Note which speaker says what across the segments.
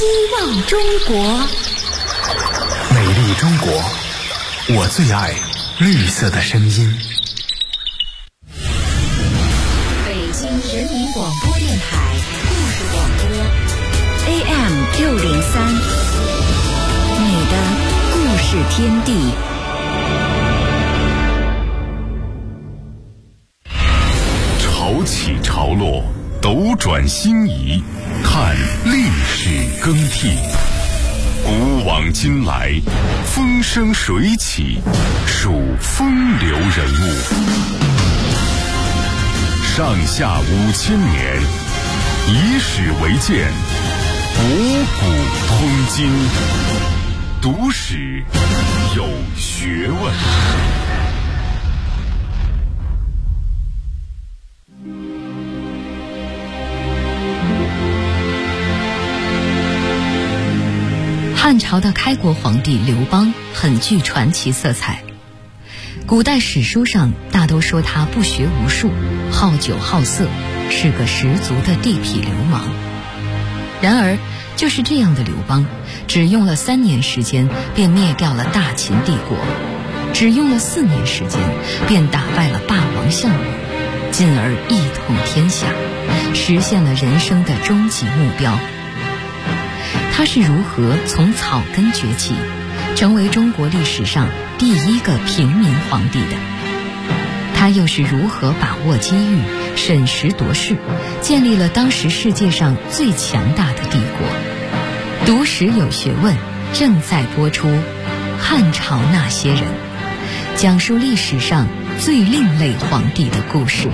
Speaker 1: 希望中国，
Speaker 2: 美丽中国，我最爱绿色的声音。
Speaker 1: 北京人民广播电台故事广播 AM603，你的故事天地。
Speaker 3: 潮起潮落，斗转星移，看历史更替。古往今来，风生水起，数风流人物。上下5000年，以史为鉴，博古通今。读史有学问。
Speaker 4: 汉朝的开国皇帝刘邦很具传奇色彩，古代史书上大都说他不学无术，好酒好色，是个十足的地痞流氓。然而就是这样的刘邦，只用了3年时间便灭掉了大秦帝国，只用了4年时间便打败了霸王项羽，进而一统天下，实现了人生的终极目标。他是如何从草根崛起，成为中国历史上第一个平民皇帝的？他又是如何把握机遇，审时度势，建立了当时世界上最强大的帝国？读史有学问，正在播出《汉朝那些人》，讲述历史上最另类皇帝的故事。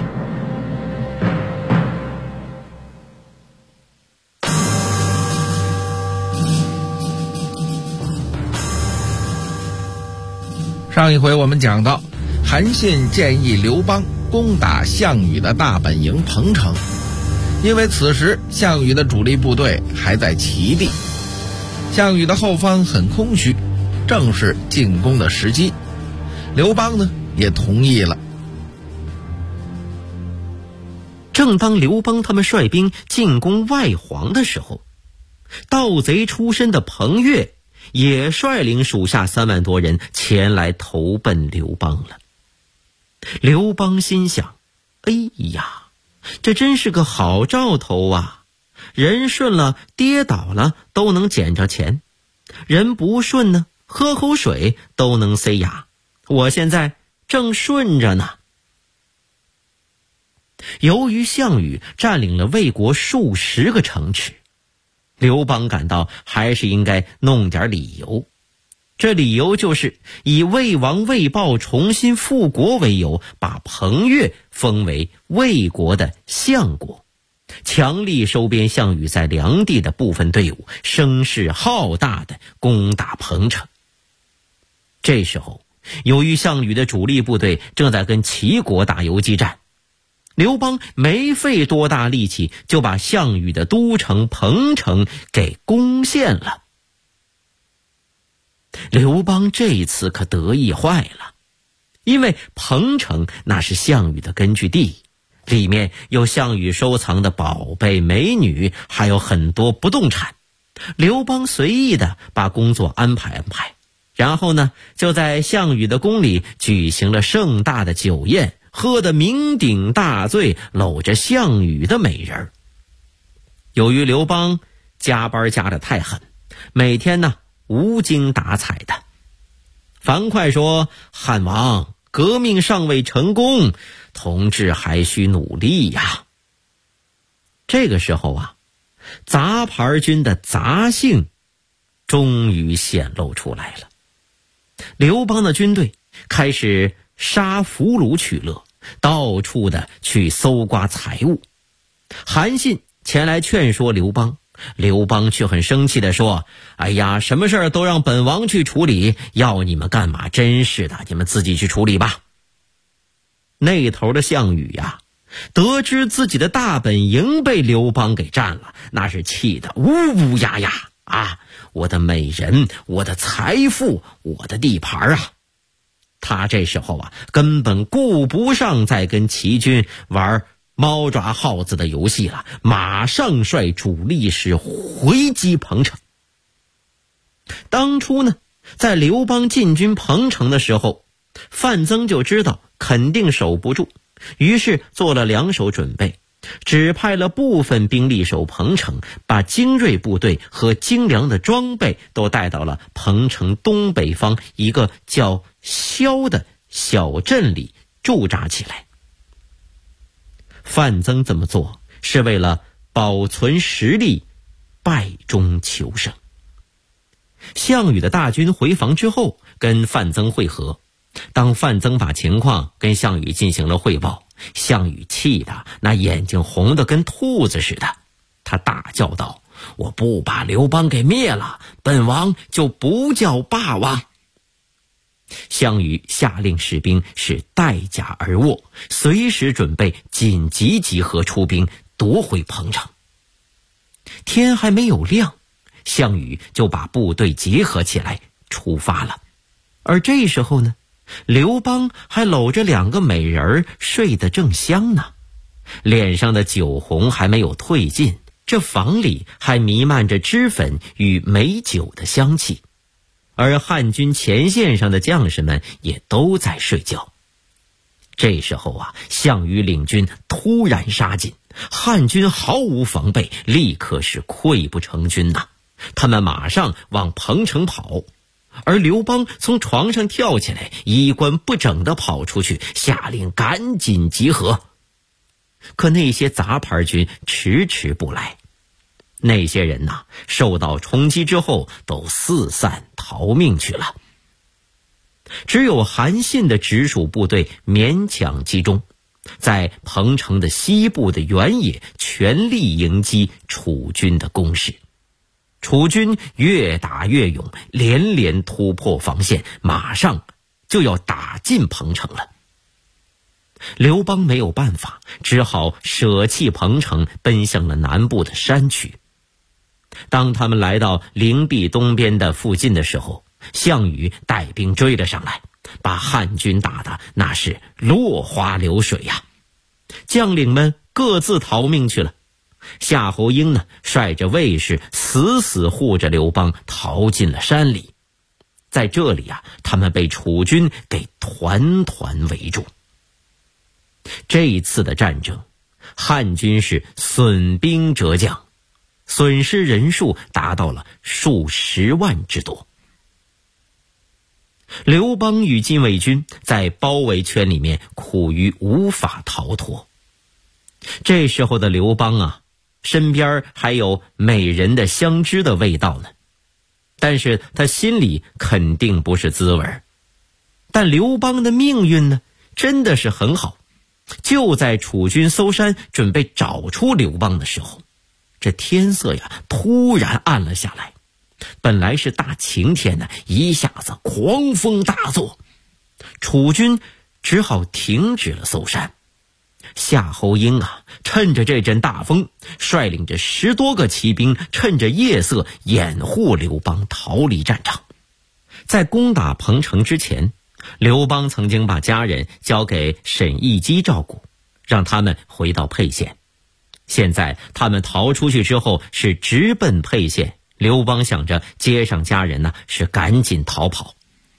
Speaker 5: 上一回我们讲到，韩信建议刘邦攻打项羽的大本营彭城，因为此时项羽的主力部队还在齐地，项羽的后方很空虚，正是进攻的时机。刘邦呢也同意了。
Speaker 6: 正当刘邦他们率兵进攻外黄的时候，盗贼出身的彭越也率领属下3万多人前来投奔刘邦了。刘邦心想，哎呀，这真是个好兆头啊，人顺了跌倒了都能捡着钱，人不顺呢喝口水都能塞牙，我现在正顺着呢。由于项羽占领了魏国数十个城池，刘邦感到还是应该弄点理由，这理由就是以魏王魏豹重新复国为由，把彭越封为魏国的相国，强力收编项羽在梁地的部分队伍，声势浩大地攻打彭城。这时候，由于项羽的主力部队正在跟齐国打游击战，刘邦没费多大力气就把项羽的都城彭城给攻陷了。刘邦这一次可得意坏了，因为彭城那是项羽的根据地，里面有项羽收藏的宝贝美女，还有很多不动产。刘邦随意的把工作安排，然后呢就在项羽的宫里举行了盛大的酒宴，喝得酩酊大醉，搂着项羽的美人。由于刘邦加班加得太狠，每天呢无精打采的。樊哙说，汉王，革命尚未成功，同志还需努力呀。这个时候啊，杂牌军的杂性终于显露出来了。刘邦的军队开始杀俘虏取乐，到处的去搜刮财物。韩信前来劝说刘邦，刘邦却很生气地说，哎呀，什么事儿都让本王去处理，要你们干嘛？真是的，你们自己去处理吧。那头的项羽呀，得知自己的大本营被刘邦给占了，那是气得呜呜呀呀啊！我的美人，我的财富，我的地盘啊！他这时候啊，根本顾不上再跟齐军玩猫抓耗子的游戏了，马上率主力是回击彭城。当初呢，在刘邦进军彭城的时候，范增就知道肯定守不住，于是做了2手准备，只派了部分兵力守彭城，把精锐部队和精良的装备都带到了彭城东北方一个叫萧的小镇里驻扎起来。范增这么做是为了保存实力，败中求胜。项羽的大军回防之后，跟范增会合。当范增把情况跟项羽进行了汇报，项羽气得那眼睛红得跟兔子似的，他大叫道：“我不把刘邦给灭了，本王就不叫霸王。”项羽下令士兵是带甲而卧，随时准备紧急集合出兵夺回彭城。天还没有亮，项羽就把部队结合起来出发了。而这时候呢，刘邦还搂着2个美人睡得正香呢，脸上的酒红还没有褪尽，这房里还弥漫着脂粉与美酒的香气。而汉军前线上的将士们也都在睡觉。这时候啊，项羽领军突然杀进，汉军毫无防备，立刻是溃不成军呐。他们马上往彭城跑，而刘邦从床上跳起来，衣冠不整地跑出去，下令赶紧集合。可那些杂牌军迟迟不来，那些人呐，受到冲击之后都四散逃命去了。只有韩信的直属部队勉强集中，在彭城的西部的原野全力迎击楚军的攻势。楚军越打越勇，连连突破防线，马上就要打进彭城了。刘邦没有办法，只好舍弃彭城，奔向了南部的山区。当他们来到灵璧东边的附近的时候，项羽带兵追了上来，把汉军打得那是落花流水呀。将领们各自逃命去了。夏侯婴呢，率着卫士死死护着刘邦逃进了山里。在这里啊，他们被楚军给团团围住。这一次的战争，汉军是损兵折将，损失人数达到了数十万之多。刘邦与禁卫军在包围圈里面苦于无法逃脱。这时候的刘邦啊，身边还有美人的香脂的味道呢，但是他心里肯定不是滋味。但刘邦的命运呢，真的是很好。就在楚军搜山准备找出刘邦的时候，这天色呀突然暗了下来。本来是大晴天呢，一下子狂风大作，楚军只好停止了搜山。夏侯婴啊，趁着这阵大风，率领着10多个骑兵，趁着夜色掩护刘邦逃离战场。在攻打彭城之前，刘邦曾经把家人交给沈亦基照顾，让他们回到沛县。现在他们逃出去之后，是直奔沛县。刘邦想着接上家人呢，是赶紧逃跑。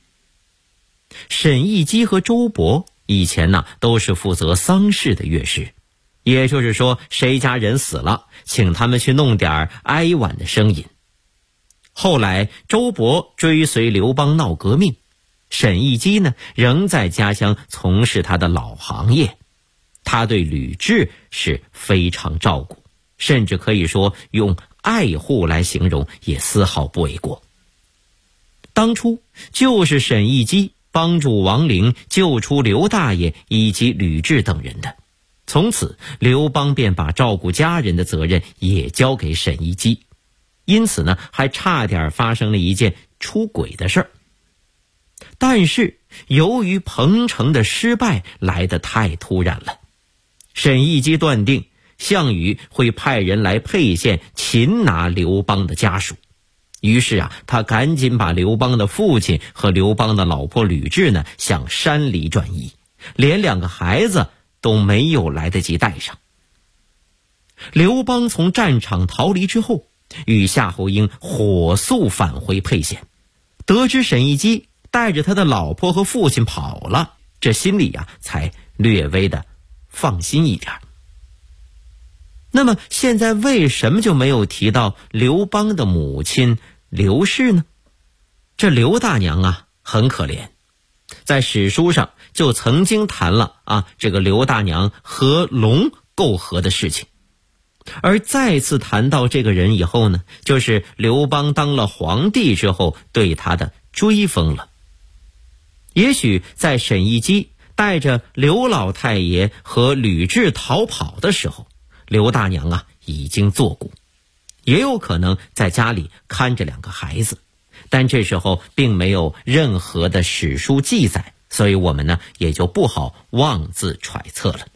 Speaker 6: 沈亦基和周勃以前呢，都是负责丧事的乐师，也就是说，谁家人死了，请他们去弄点哀婉的声音。后来周勃追随刘邦闹革命，沈亦基呢，仍在家乡从事他的老行业。他对吕雉是非常照顾，甚至可以说用爱护来形容也丝毫不为过。当初就是沈亦基帮助王陵救出刘大爷以及吕雉等人的，从此刘邦便把照顾家人的责任也交给沈亦基，因此呢，还差点发生了一件出轨的事儿。但是由于彭城的失败来得太突然了，沈亦基断定项羽会派人来沛县擒拿刘邦的家属。于是啊，他赶紧把刘邦的父亲和刘邦的老婆吕雉呢向山里转移，连2个孩子都没有来得及带上， 刘邦从战场逃离之后，与夏侯婴火速返回沛县，得知沈亦基带着他的老婆和父亲跑了，这心里才略微的放心一点。那么现在为什么就没有提到刘邦的母亲刘氏呢？这刘大娘很可怜，在史书上就曾经谈了这个刘大娘和龙媾和的事情。而再次谈到这个人以后呢，就是刘邦当了皇帝之后对他的追封了。也许在沈亦基带着刘老太爷和吕雉逃跑的时候，刘大娘已经作古，也有可能在家里看着2个孩子，但这时候并没有任何的史书记载，所以我们呢也就不好妄自揣测了。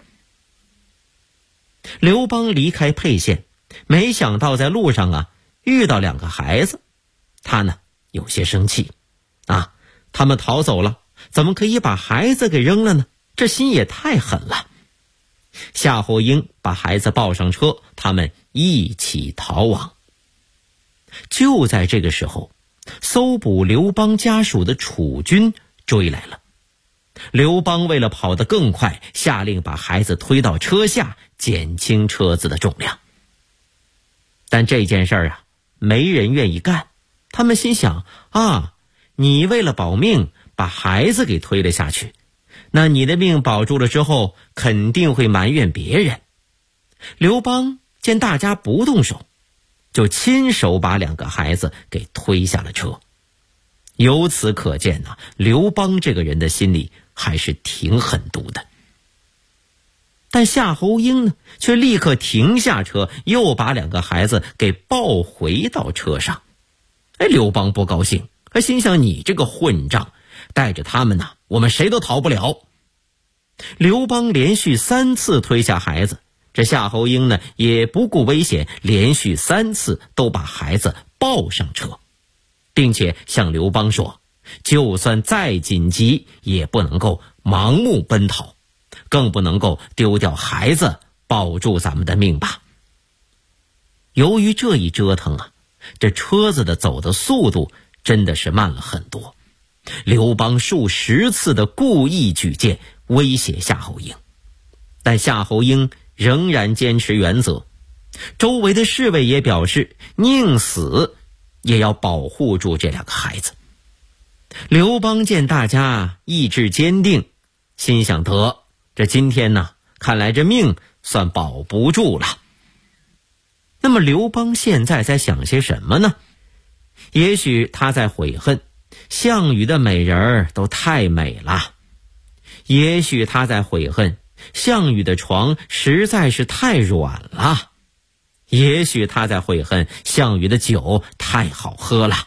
Speaker 6: 刘邦离开沛县，没想到在路上遇到2个孩子，他呢有些生气他们逃走了，怎么可以把孩子给扔了呢？这心也太狠了。夏侯婴把孩子抱上车，他们一起逃亡。就在这个时候，搜捕刘邦家属的楚军追来了。刘邦为了跑得更快，下令把孩子推到车下，减轻车子的重量。但这件事没人愿意干，他们心想你为了保命把孩子给推了下去，那你的命保住了之后肯定会埋怨别人。刘邦见大家不动手，就亲手把2个孩子给推下了车。由此可见刘邦这个人的心里还是挺狠毒的。但夏侯婴呢，却立刻停下车，又把2个孩子给抱回到车上。刘邦不高兴，心想你这个混账，带着他们我们谁都逃不了。刘邦连续3次推下孩子，这夏侯婴呢也不顾危险，连续3次都把孩子抱上车，并且向刘邦说，就算再紧急也不能够盲目奔逃，更不能够丢掉孩子，保住咱们的命吧。由于这一折腾这车子的走的速度真的是慢了很多。刘邦数10次的故意举荐威胁夏侯婴，但夏侯婴仍然坚持原则。周围的侍卫也表示宁死也要保护住这2个孩子。刘邦见大家意志坚定，心想得这今天看来这命算保不住了。那么刘邦现在在想些什么呢？也许他在悔恨项羽的美人儿都太美了，也许他在悔恨项羽的床实在是太软了，也许他在悔恨项羽的酒太好喝了。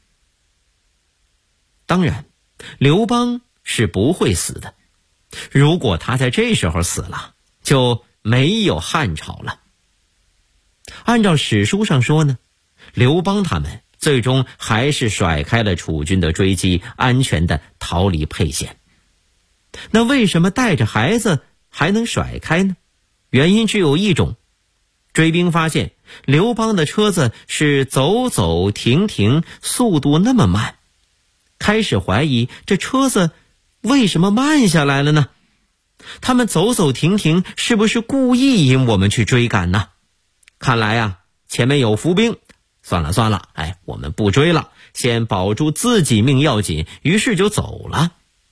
Speaker 6: 当然，刘邦是不会死的，如果他在这时候死了，就没有汉朝了。按照史书上说呢，刘邦他们最终还是甩开了楚军的追击，安全的逃离沛县。那为什么带着孩子还能甩开呢？原因只有一种，追兵发现刘邦的车子是走走停停，速度那么慢，开始怀疑这车子为什么慢下来了呢？他们走走停停，是不是故意引我们去追赶呢？看来前面有伏兵，算了，我们不追了，先保住自己命要紧，于是就走了。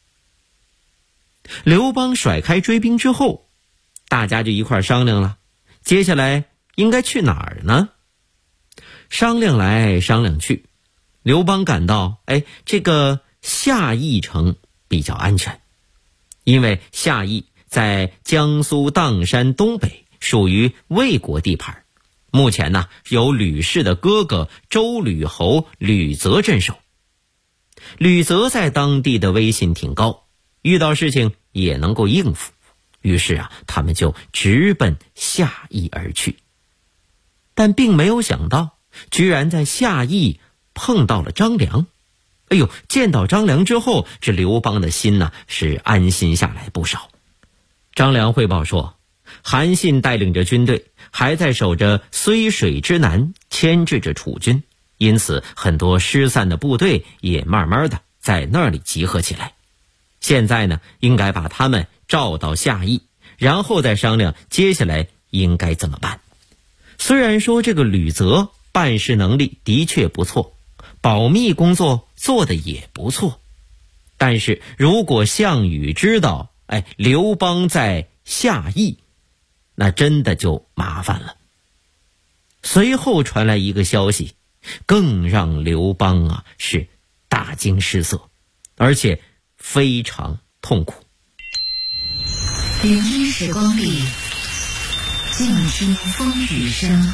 Speaker 6: 刘邦甩开追兵之后，大家就一块商量了，接下来应该去哪儿呢？商量来商量去，刘邦感到这个夏邑城比较安全，因为夏邑在江苏砀山东北，属于魏国地盘，目前由吕氏的哥哥周吕侯吕泽镇守。吕泽在当地的威信挺高，遇到事情也能够应付，于是他们就直奔夏邑而去。但并没有想到，居然在夏邑碰到了张良。见到张良之后，这刘邦的心是安心下来不少。张良汇报说，韩信带领着军队还在守着睢水之南，牵制着楚军，因此很多失散的部队也慢慢的在那里集合起来。现在呢，应该把他们召到下邑，然后再商量接下来应该怎么办。虽然说这个吕泽办事能力的确不错，保密工作做得也不错，但是如果项羽知道刘邦在下邑，那真的就麻烦了。随后传来一个消息，更让刘邦是大惊失色，而且非常痛苦。
Speaker 1: 聆听时光里，静听风雨声。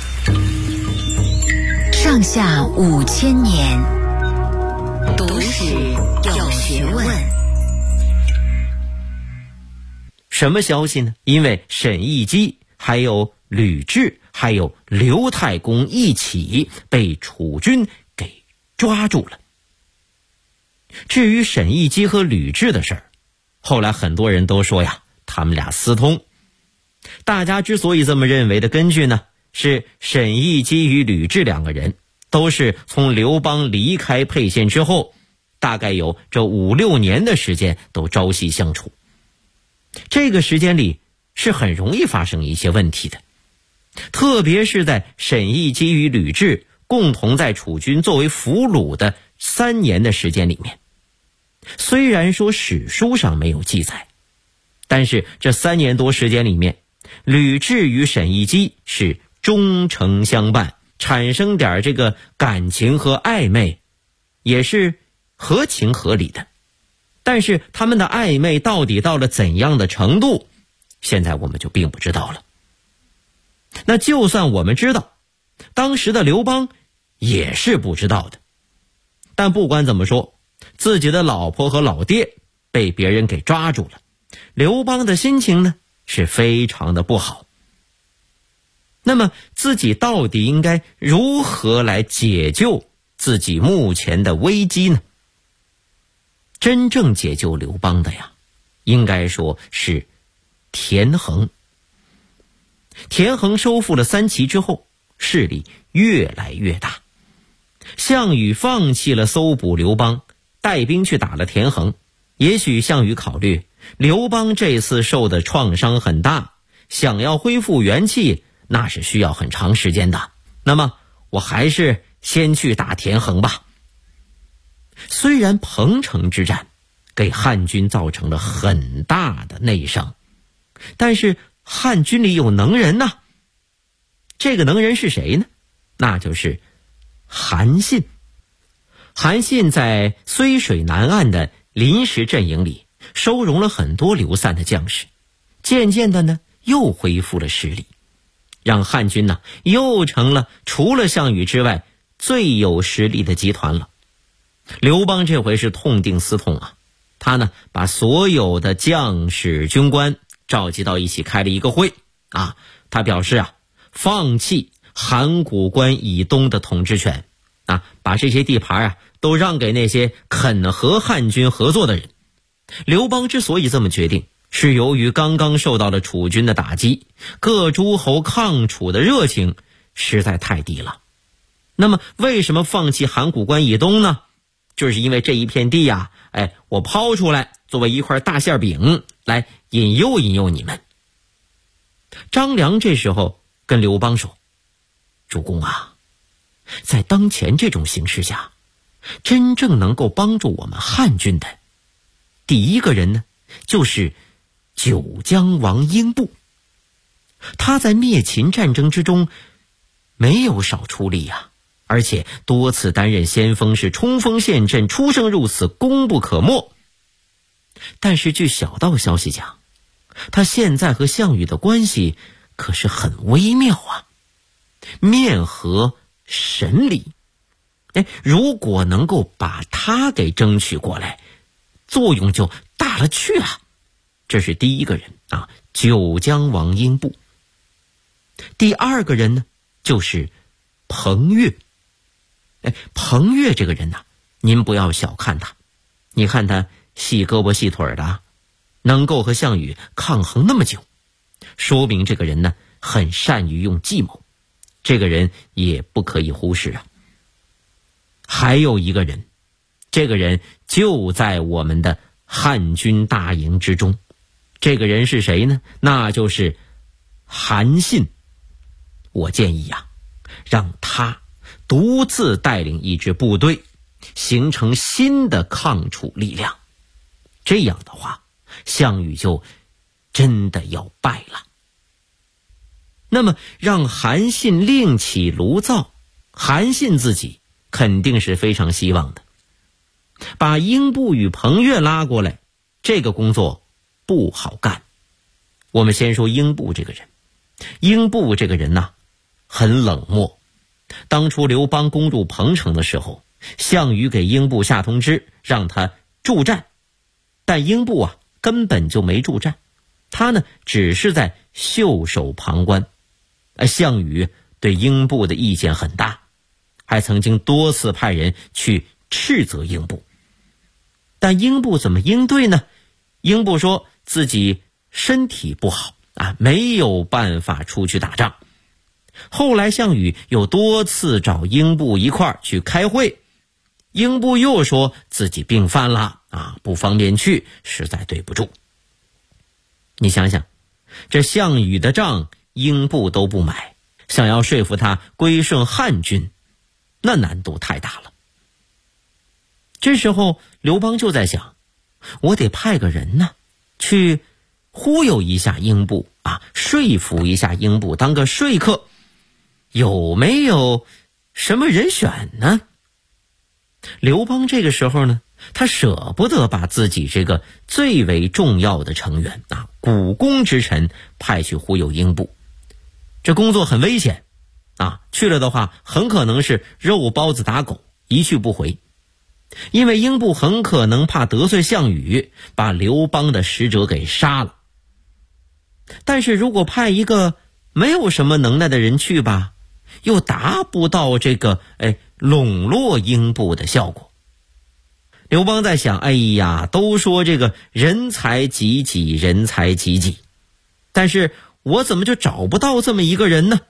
Speaker 1: 上下5000年，读史有学问。
Speaker 6: 什么消息呢？因为沈亦基还有吕雉还有刘太公一起被楚军给抓住了。至于沈亦基和吕雉的事儿，后来很多人都说呀，他们俩私通。大家之所以这么认为的根据呢，是沈亦基与吕雉两个人都是从刘邦离开沛县之后，大概有这5、6年的时间都朝夕相处。这个时间里是很容易发生一些问题的，特别是在沈亦基与吕雉共同在楚军作为俘虏的3年的时间里面。虽然说史书上没有记载，但是这3年多时间里面，吕雉与沈亦基是忠诚相伴，产生点这个感情和暧昧也是合情合理的。但是他们的暧昧到底到了怎样的程度，现在我们就并不知道了。那就算我们知道，当时的刘邦也是不知道的。但不管怎么说，自己的老婆和老爹被别人给抓住了，刘邦的心情呢是非常的不好。那么自己到底应该如何来解救自己目前的危机呢？真正解救刘邦的呀，应该说是田横。田横收复了3齐之后，势力越来越大。项羽放弃了搜捕刘邦，带兵去打了田横。也许项羽考虑刘邦这次受的创伤很大，想要恢复元气那是需要很长时间的，那么我还是先去打田横吧。虽然彭城之战给汉军造成了很大的内伤，但是汉军里有能人呐。这个能人是谁呢？那就是韩信。韩信在睢水南岸的临时阵营里收容了很多流散的将士，渐渐的呢又恢复了实力，让汉军呢又成了除了项羽之外最有实力的集团了。刘邦这回是痛定思痛啊，他呢把所有的将士军官召集到一起开了一个会啊，他表示放弃函谷关以东的统治权啊，把这些地盘都让给那些肯和汉军合作的人。刘邦之所以这么决定，是由于刚刚受到了楚军的打击，各诸侯抗楚的热情实在太低了。那么为什么放弃函谷关以东呢？就是因为这一片地我抛出来作为一块大馅饼来引诱引诱你们。张良这时候跟刘邦说，主公在当前这种形势下，真正能够帮助我们汉军的第一个人呢，就是九江王英布。他在灭秦战争之中没有少出力而且多次担任先锋，是冲锋陷阵，出生入死，功不可没。但是据小道消息讲，他现在和项羽的关系可是很微妙面和神离。如果能够把他给争取过来，作用就大了去了。这是第一个人九江王英布。第二个人呢，就是彭越。彭越这个人您不要小看他，你看他细胳膊细腿的，能够和项羽抗衡那么久，说明这个人呢很善于用计谋，这个人也不可以忽视啊。还有一个人，这个人就在我们的汉军大营之中，这个人是谁呢？那就是韩信。我建议啊，让他独自带领一支部队，形成新的抗楚力量。这样的话，项羽就真的要败了。那么让韩信另起炉灶，韩信自己肯定是非常希望的。把英布与彭越拉过来，这个工作不好干。我们先说英布这个人。英布这个人呢，很冷漠。当初刘邦攻入彭城的时候，项羽给英布下通知，让他助战。但英布啊，根本就没助战，他呢，只是在袖手旁观。项羽对英布的意见很大，还曾经多次派人去斥责英布。但英布怎么应对呢？英布说自己身体不好啊，没有办法出去打仗。后来项羽又多次找英布一块儿去开会，英布又说自己病犯了啊，不方便去，实在对不住。你想想，这项羽的账英布都不买，想要说服他归顺汉军，那难度太大了。这时候刘邦就在想，我得派个人呢，去忽悠一下英布啊，说服一下英布当个说客，有没有什么人选呢？刘邦这个时候呢，他舍不得把自己这个最为重要的成员啊，股肱之臣派去忽悠英布，这工作很危险啊，去了的话很可能是肉包子打狗，一去不回。因为英布很可能怕得罪项羽，把刘邦的使者给杀了。但是如果派一个没有什么能耐的人去吧，又达不到这个笼络英布的效果。刘邦在想，哎呀，都说这个人才济济，人才济济，但是我怎么就找不到这么一个人呢？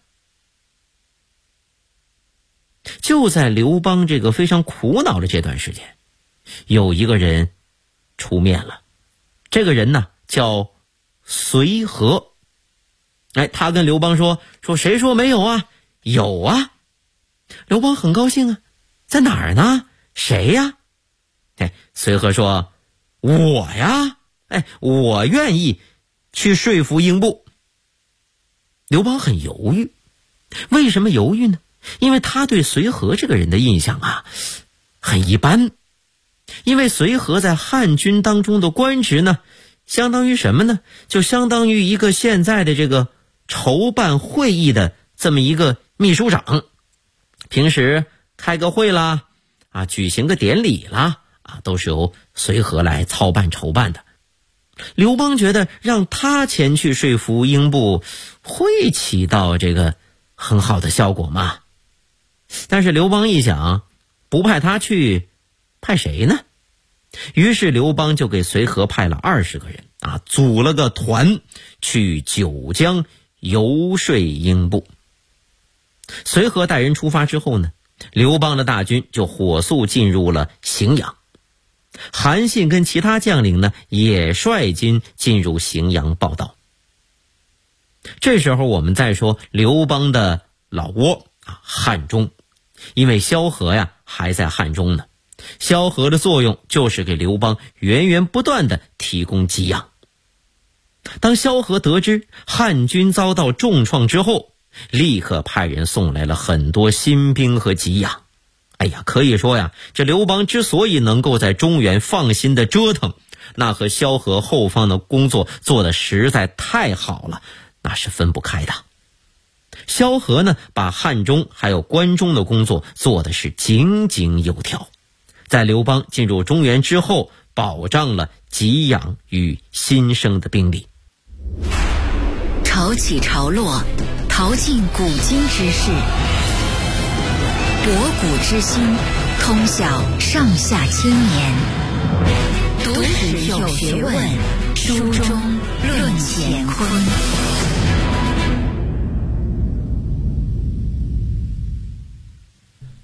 Speaker 6: 就在刘邦这个非常苦恼的这段时间，有一个人出面了。这个人呢叫随和。他跟刘邦说谁说没有啊？有啊。刘邦很高兴啊，在哪儿呢？谁呀？随和说，我呀，我愿意去说服英布。刘邦很犹豫。为什么犹豫呢？因为他对随和这个人的印象啊很一般。因为随和在汉军当中的官职呢，相当于什么呢？就相当于一个现在的这个筹办会议的这么一个秘书长。平时开个会啦啊，举行个典礼啦啊，都是由随和来操办筹办的。刘邦觉得让他前去说服英布会起到这个很好的效果嘛。但是刘邦一想，不派他去，派谁呢？于是刘邦就给随和派了20个人啊，组了个团去九江游说英布。随和带人出发之后呢，刘邦的大军就火速进入了荥阳。韩信跟其他将领呢，也率军进入荥阳报道。这时候我们再说刘邦的老窝啊，汉中。因为萧何呀还在汉中呢，萧何的作用就是给刘邦源源不断的提供给养。当萧何得知汉军遭到重创之后，立刻派人送来了很多新兵和给养。可以说呀，这刘邦之所以能够在中原放心的折腾，那和萧何后方的工作做得实在太好了，那是分不开的。萧何呢，把汉中还有关中的工作做的是井井有条，在刘邦进入中原之后，保障了给养与新生的兵力。
Speaker 1: 潮起潮落，淘尽古今之事，博古之今，通晓上下千年。读史有学问，书中论乾坤。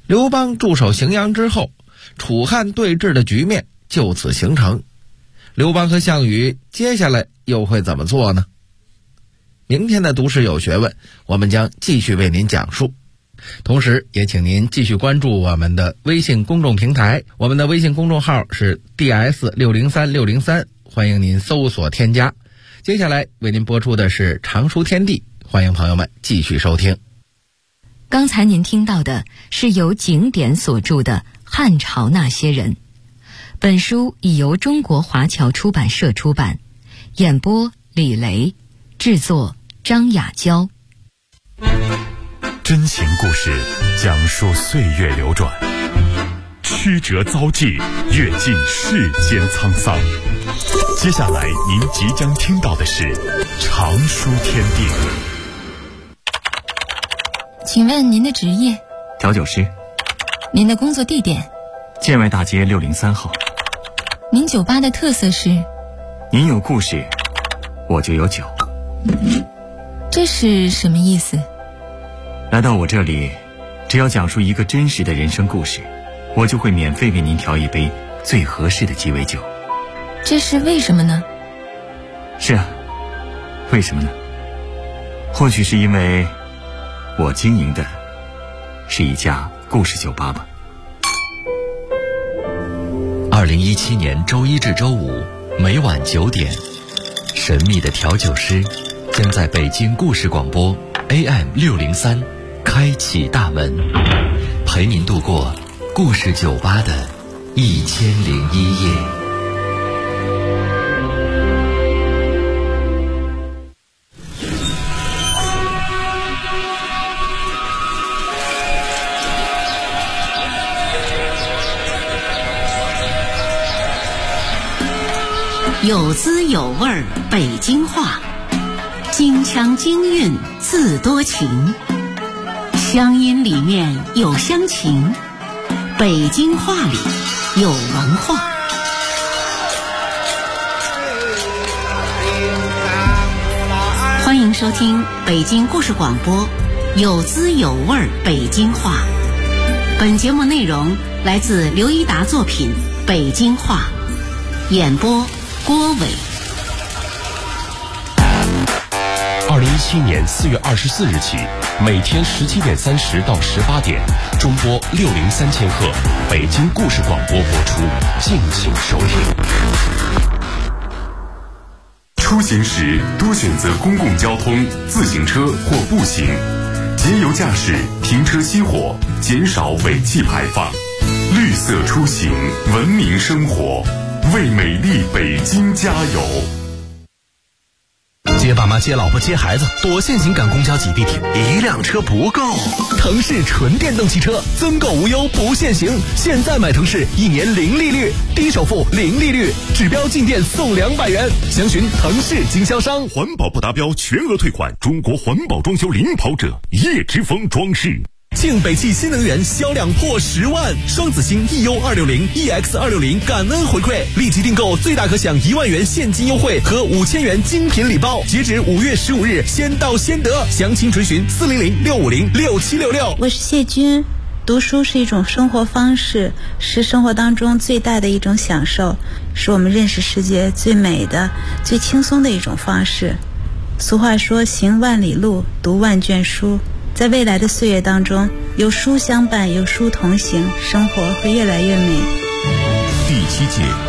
Speaker 5: 刘邦驻守荥阳之后，楚汉对峙的局面就此形成。刘邦和项羽接下来又会怎么做呢？明天的读史有学问，我们将继续为您讲述。同时也请您继续关注我们的微信公众平台，我们的微信公众号是 DS603603，欢迎您搜索添加。接下来为您播出的是常书天地，欢迎朋友们继续收听。
Speaker 4: 刚才您听到的是由景典所著的《汉朝那些人》，本书已由中国华侨出版社出版，演播李雷，制作张雅娇。
Speaker 3: 真情故事讲述岁月流转，曲折遭际，阅尽世间沧桑。接下来您即将听到的是常书天地。
Speaker 7: 请问您的职业？
Speaker 8: 调酒师。
Speaker 7: 您的工作地点？
Speaker 8: 建外大街603号。
Speaker 7: 您酒吧的特色是？
Speaker 8: 您有故事，我就有酒。
Speaker 7: 这是什么意思？
Speaker 8: 来到我这里，只要讲述一个真实的人生故事，我就会免费为您调一杯最合适的鸡尾酒。
Speaker 7: 这是为什么呢？
Speaker 8: 是啊，为什么呢？或许是因为我经营的是一家故事酒吧吧。
Speaker 9: 2017年周一至周五每晚9点，神秘的调酒师将在北京故事广播 AM603开启大门，陪您度过故事酒吧的1001夜。
Speaker 1: 有滋有味儿北京话，京腔京韵字多情，乡音里面有乡情，北京话里有文化。欢迎收听北京故事广播有滋有味儿北京话。本节目内容来自刘一达作品《北京话》，演播郭伟。
Speaker 10: 2017年4月24日起，每天17点30到18点，中波603千赫，北京故事广播播出，敬请收听。
Speaker 3: 出行时多选择公共交通、自行车或步行，节油驾驶，停车熄火，减少尾气排放，绿色出行，文明生活，为美丽北京加油！
Speaker 2: 接爸妈、接老婆、接孩子，多限行赶公交挤地铁，一辆车不够。腾势纯电动汽车，增购无忧不限行，现在买腾势1年0利率，低首付0利率，指标进店送200元。详询腾势经销商。
Speaker 3: 环保不达标全额退款，中国环保装修领跑者叶之峰装饰。
Speaker 2: 庆北汽新能源销量破10万，双子星 EU260 EX260 感恩回馈，立即订购最大可享1万元现金优惠和5000元精品礼包，截止5月15日，先到先得。详情垂询400-650-6766。
Speaker 11: 我是谢军。读书是一种生活方式，是生活当中最大的一种享受，是我们认识世界最美的、最轻松的一种方式。俗话说，行万里路，读万卷书。在未来的岁月当中，有书相伴，有书同行，生活会越来越美。
Speaker 3: 第7届